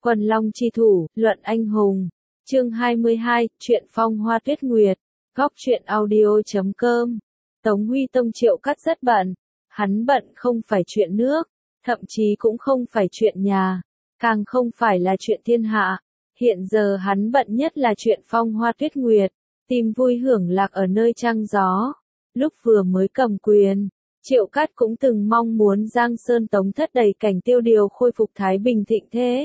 Quần Long chi thủ, luận anh hùng. Chương 22, truyện Phong Hoa Tuyết Nguyệt. Góc truyện audio.com. Tống Huy Tông Triệu Cắt rất bận. Hắn bận không phải chuyện nước, thậm chí cũng không phải chuyện nhà, càng không phải là chuyện thiên hạ. Hiện giờ hắn bận nhất là chuyện Phong Hoa Tuyết Nguyệt, tìm vui hưởng lạc ở nơi trăng gió. Lúc vừa mới cầm quyền, Triệu Cát cũng từng mong muốn Giang Sơn Tống thất đầy cảnh tiêu điều khôi phục thái bình thịnh thế.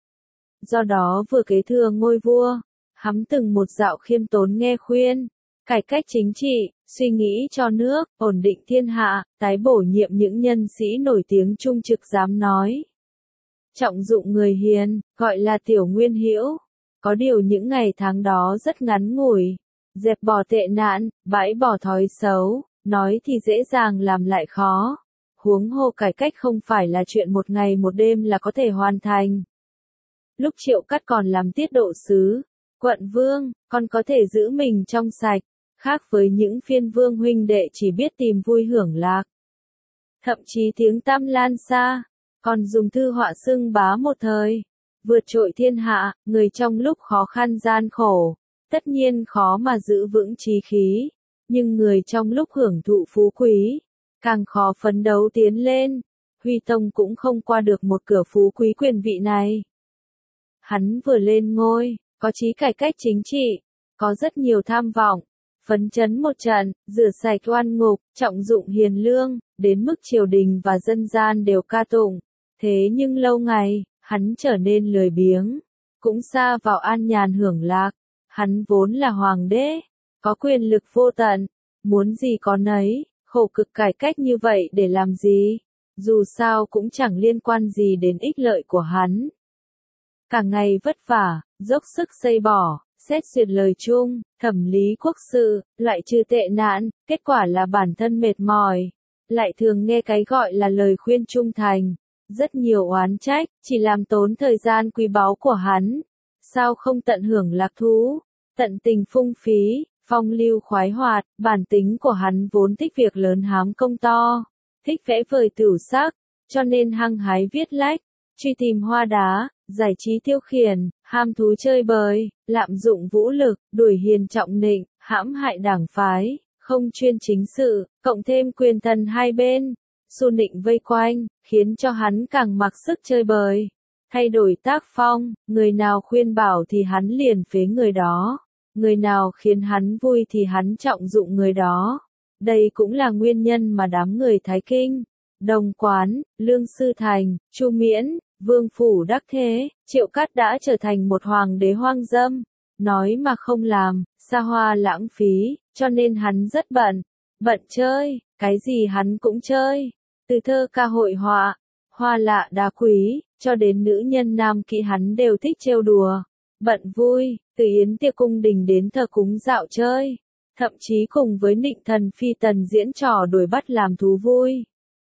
Do đó vừa kế thừa ngôi vua, hắn từng một dạo khiêm tốn nghe khuyên, cải cách chính trị, suy nghĩ cho nước, ổn định thiên hạ, tái bổ nhiệm những nhân sĩ nổi tiếng trung trực dám nói. Trọng dụng người hiền, gọi là tiểu nguyên hữu. Có điều những ngày tháng đó rất ngắn ngủi, dẹp bỏ tệ nạn, bãi bỏ thói xấu, nói thì dễ dàng làm lại khó. Huống hồ cải cách không phải là chuyện một ngày một đêm là có thể hoàn thành. Lúc Triệu Cát còn làm tiết độ sứ, quận vương, còn có thể giữ mình trong sạch, khác với những phiên vương huynh đệ chỉ biết tìm vui hưởng lạc. Thậm chí tiếng tăm lan xa, còn dùng thư họa xưng bá một thời, vượt trội thiên hạ, người trong lúc khó khăn gian khổ, tất nhiên khó mà giữ vững chí khí, nhưng người trong lúc hưởng thụ phú quý, càng khó phấn đấu tiến lên. Huy Tông cũng không qua được một cửa phú quý quyền vị này. Hắn vừa lên ngôi, có chí cải cách chính trị, có rất nhiều tham vọng, phấn chấn một trận, rửa sạch oan ngục, trọng dụng hiền lương, đến mức triều đình và dân gian đều ca tụng. Thế nhưng lâu ngày, hắn trở nên lười biếng, cũng sa vào an nhàn hưởng lạc. Hắn vốn là hoàng đế, có quyền lực vô tận, muốn gì có nấy, khổ cực cải cách như vậy để làm gì? Dù sao cũng chẳng liên quan gì đến ích lợi của hắn. Cả ngày vất vả, dốc sức xây bỏ, xét duyệt lời chung, thẩm lý quốc sự, loại trừ tệ nạn, kết quả là bản thân mệt mỏi. Lại thường nghe cái gọi là lời khuyên trung thành, rất nhiều oán trách, chỉ làm tốn thời gian quý báu của hắn. Sao không tận hưởng lạc thú, tận tình phung phí, phong lưu khoái hoạt, bản tính của hắn vốn thích việc lớn hám công to, thích vẽ vời tửu sắc, cho nên hăng hái viết lách, truy tìm hoa đá, giải trí tiêu khiển, ham thú chơi bời, lạm dụng vũ lực, đuổi hiền trọng nịnh, hãm hại đảng phái, không chuyên chính sự, cộng thêm quyền thần hai bên, xu nịnh vây quanh, khiến cho hắn càng mặc sức chơi bời. Thay đổi tác phong, người nào khuyên bảo thì hắn liền phế người đó, người nào khiến hắn vui thì hắn trọng dụng người đó. Đây cũng là nguyên nhân mà đám người Thái Kinh, Đồng Quán, Lương Sư Thành, Chu Miễn, Vương Phủ Đắc Thế, Triệu Cát đã trở thành một hoàng đế hoang dâm, nói mà không làm, xa hoa lãng phí, cho nên hắn rất bận chơi, cái gì hắn cũng chơi, từ thơ ca hội họa, hoa lạ đá quý, cho đến nữ nhân nam kỹ hắn đều thích trêu đùa, bận vui, từ yến tiệc cung đình đến thờ cúng dạo chơi, thậm chí cùng với Nịnh Thần Phi Tần diễn trò đuổi bắt làm thú vui.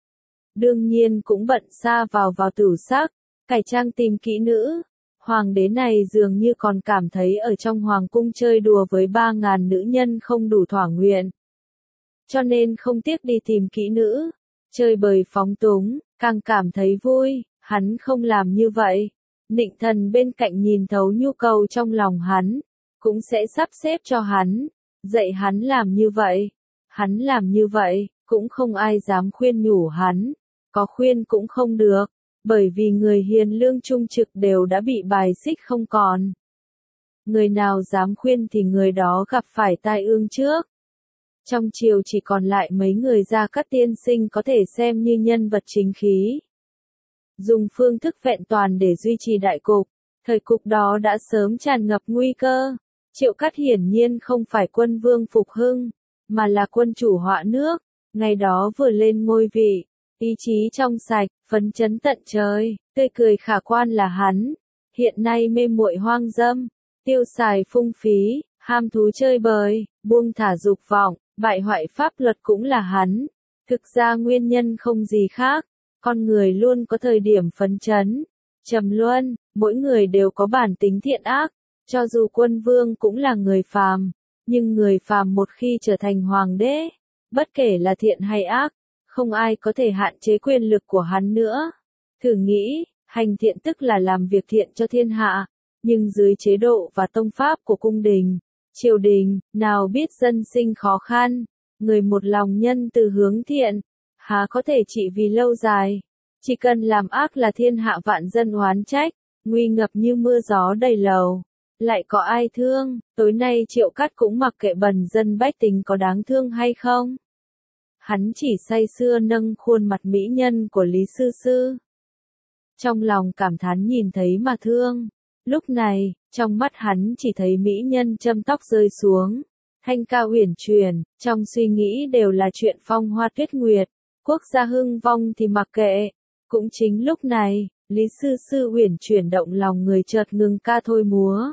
Đương nhiên cũng bận sa vào tửu sắc, cải trang tìm kỹ nữ. Hoàng đế này dường như còn cảm thấy ở trong hoàng cung chơi đùa với 3.000 nữ nhân không đủ thỏa nguyện. Cho nên không tiếc đi tìm kỹ nữ, chơi bời phóng túng, càng cảm thấy vui, hắn không làm như vậy. Nịnh Thần bên cạnh nhìn thấu nhu cầu trong lòng hắn, cũng sẽ sắp xếp cho hắn, dạy hắn làm như vậy. Hắn làm như vậy, cũng không ai dám khuyên nhủ hắn, có khuyên cũng không được, bởi vì người hiền lương trung trực đều đã bị bài xích không còn. Người nào dám khuyên thì người đó gặp phải tai ương trước. Trong triều chỉ còn lại mấy người Gia Cát tiên sinh có thể xem như nhân vật chính khí. Dùng phương thức vẹn toàn để duy trì đại cục, thời cục đó đã sớm tràn ngập nguy cơ. Triệu Cát hiển nhiên không phải quân vương phục hưng, mà là quân chủ họa nước, ngày đó vừa lên ngôi vị, ý chí trong sạch, phấn chấn tận trời, tươi cười khả quan là hắn. Hiện nay mê muội hoang dâm, tiêu xài phung phí, ham thú chơi bời, buông thả dục vọng, bại hoại pháp luật cũng là hắn. Thực ra nguyên nhân không gì khác, con người luôn có thời điểm phấn chấn, trầm luân, mỗi người đều có bản tính thiện ác, cho dù quân vương cũng là người phàm, nhưng người phàm một khi trở thành hoàng đế, bất kể là thiện hay ác, không ai có thể hạn chế quyền lực của hắn nữa. Thử nghĩ, Hành thiện tức là làm việc thiện cho thiên hạ, nhưng dưới chế độ và tông pháp của cung đình, triều đình, nào biết dân sinh khó khăn, người một lòng nhân từ hướng thiện, há có thể trị vì lâu dài. Chỉ cần làm ác là thiên hạ vạn dân oán trách, nguy ngập như mưa gió đầy lầu. Lại có ai thương, tối nay Triệu Cát cũng mặc kệ bần dân bách tính có đáng thương hay không. Hắn chỉ say sưa nâng khuôn mặt mỹ nhân của Lý Sư Sư. Trong lòng cảm thán nhìn thấy mà thương. Lúc này, trong mắt hắn chỉ thấy mỹ nhân châm tóc rơi xuống. Thanh ca uyển chuyển, trong suy nghĩ đều là chuyện phong hoa tuyết nguyệt. Quốc gia hưng vong thì mặc kệ. Cũng chính lúc này, Lý Sư Sư uyển chuyển động lòng người chợt ngừng ca thôi múa.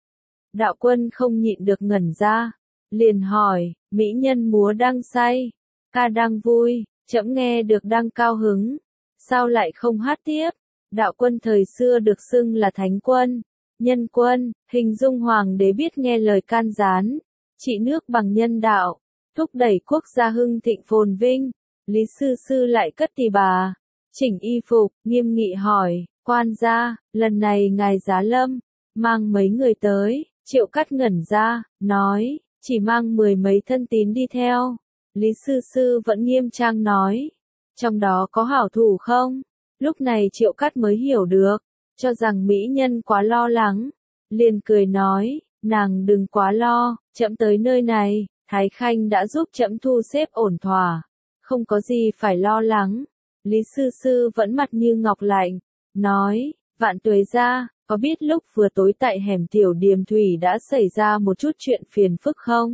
Đạo Quân không nhịn được ngẩn ra, liền hỏi, mỹ nhân múa đang say, ca đang vui, trẫm nghe được đang cao hứng, sao lại không hát tiếp? Đạo Quân thời xưa được xưng là Thánh Quân, Nhân Quân, hình dung hoàng đế biết nghe lời can gián, trị nước bằng nhân đạo, thúc đẩy quốc gia hưng thịnh phồn vinh. Lý Sư Sư lại cất tỳ bà, chỉnh y phục, nghiêm nghị hỏi, quan gia, lần này ngài giá lâm, mang mấy người tới? Triệu Cát ngẩn ra, nói, chỉ mang 10 mấy thân tín đi theo. Lý Sư Sư vẫn nghiêm trang nói, trong đó có hảo thủ không? Lúc này Triệu Cát mới hiểu được, cho rằng mỹ nhân quá lo lắng, liền cười nói, nàng đừng quá lo, trẫm tới nơi này, Thái Khanh đã giúp trẫm thu xếp ổn thỏa, không có gì phải lo lắng. Lý Sư Sư vẫn mặt như ngọc lạnh, nói, Vạn Tuế gia, có biết lúc vừa tối tại hẻm tiểu điềm thủy đã xảy ra một chút chuyện phiền phức không?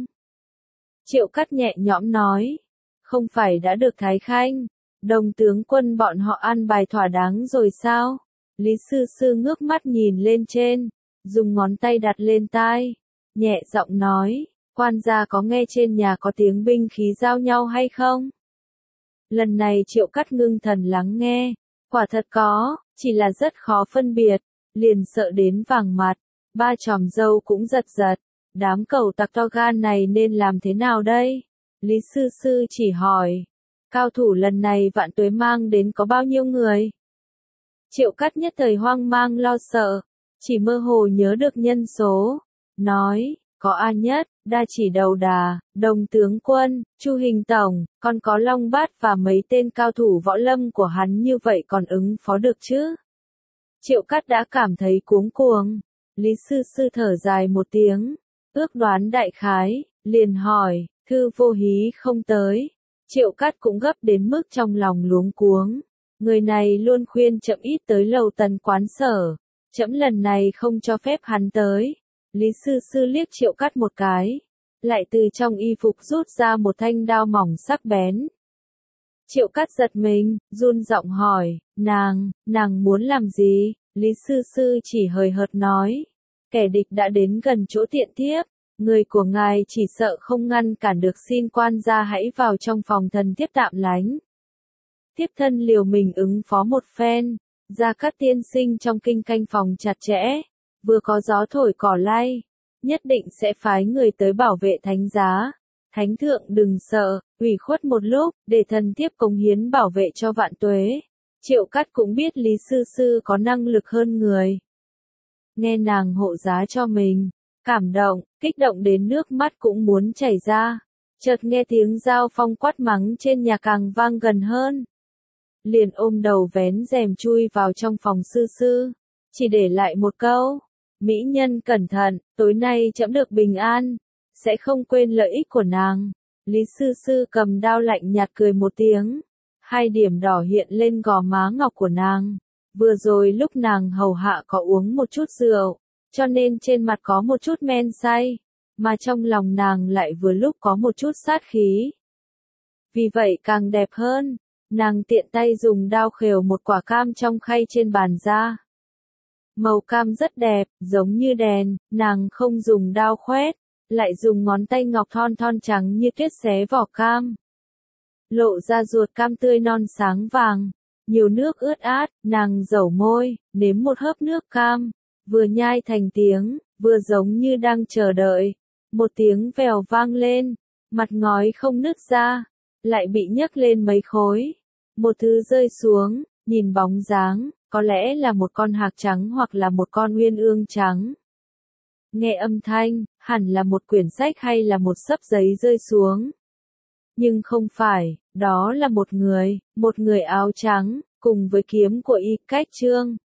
Triệu Cát nhẹ nhõm nói, không phải đã được Thái Khanh, Đồng tướng quân bọn họ an bài thỏa đáng rồi sao? Lý Sư Sư ngước mắt nhìn lên trên, dùng ngón tay đặt lên tai, nhẹ giọng nói, quan gia có nghe trên nhà có tiếng binh khí giao nhau hay không? Lần này Triệu Cát ngưng thần lắng nghe, quả thật có, chỉ là rất khó phân biệt, liền sợ đến vàng mặt, ba chòm râu cũng giật giật, đám cẩu tặc to gan này nên làm thế nào đây? Lý Sư Sư chỉ hỏi, cao thủ lần này Vạn Tuế mang đến có bao nhiêu người? Triệu Cát nhất thời hoang mang lo sợ, chỉ mơ hồ nhớ được nhân số, nói, có A Nhất, Đa Chỉ Đầu Đà, Đồng tướng quân, Chu Hình tổng, còn có Long Bát và mấy tên cao thủ võ lâm của hắn, như vậy còn ứng phó được chứ? Triệu Cát đã cảm thấy cuống cuồng, Lý Sư Sư thở dài một tiếng, ước đoán đại khái, liền hỏi, Thư Vô Hí không tới. Triệu Cát cũng gấp đến mức trong lòng luống cuống, người này luôn khuyên trẫm ít tới Lầu Tần quán sở, trẫm lần này không cho phép hắn tới. Lý Sư Sư liếc Triệu Cát một cái, lại từ trong y phục rút ra một thanh đao mỏng sắc bén. Triệu Cát giật mình, run giọng hỏi, nàng muốn làm gì? Lý Sư Sư chỉ hời hợt nói, kẻ địch đã đến gần chỗ tiện thiếp, người của ngài chỉ sợ không ngăn cản được, xin quan gia hãy vào trong phòng thần thiếp tạm lánh. Thiếp thân liều mình ứng phó một phen, Gia Cát tiên sinh trong kinh canh phòng chặt chẽ, vừa có gió thổi cỏ lay, nhất định sẽ phái người tới bảo vệ thánh giá. Thánh thượng đừng sợ, ủy khuất một lúc, để thần thiếp cống hiến bảo vệ cho Vạn Tuế. Triệu Cát cũng biết Lý Sư Sư có năng lực hơn người. Nghe nàng hộ giá cho mình, cảm động, kích động đến nước mắt cũng muốn chảy ra. Chợt nghe tiếng Giao Phong quát mắng trên nhà càng vang gần hơn. Liền ôm đầu vén rèm chui vào trong phòng Sư Sư, chỉ để lại một câu, mỹ nhân cẩn thận, tối nay trẫm được bình an, sẽ không quên lợi ích của nàng. Lý Sư Sư cầm đao lạnh nhạt cười một tiếng, hai điểm đỏ hiện lên gò má ngọc của nàng. Vừa rồi lúc nàng hầu hạ có uống một chút rượu, cho nên trên mặt có một chút men say, mà trong lòng nàng lại vừa lúc có một chút sát khí. Vì vậy càng đẹp hơn, nàng tiện tay dùng đao khều một quả cam trong khay trên bàn ra. Màu cam rất đẹp, giống như đèn, nàng không dùng đao khoét, lại dùng ngón tay ngọc thon thon trắng như tuyết xé vỏ cam. Lộ ra ruột cam tươi non sáng vàng, nhiều nước ướt át, nàng dẩu môi, nếm một hớp nước cam, vừa nhai thành tiếng, vừa giống như đang chờ đợi. Một tiếng vèo vang lên, mặt ngói không nứt ra, lại bị nhấc lên mấy khối. Một thứ rơi xuống, nhìn bóng dáng, Có lẽ là một con hạc trắng hoặc là một con uyên ương trắng. Nghe âm thanh, hẳn là một quyển sách hay là một xấp giấy rơi xuống. Nhưng không phải, đó là một người áo trắng, cùng với kiếm của Y Cách Trương.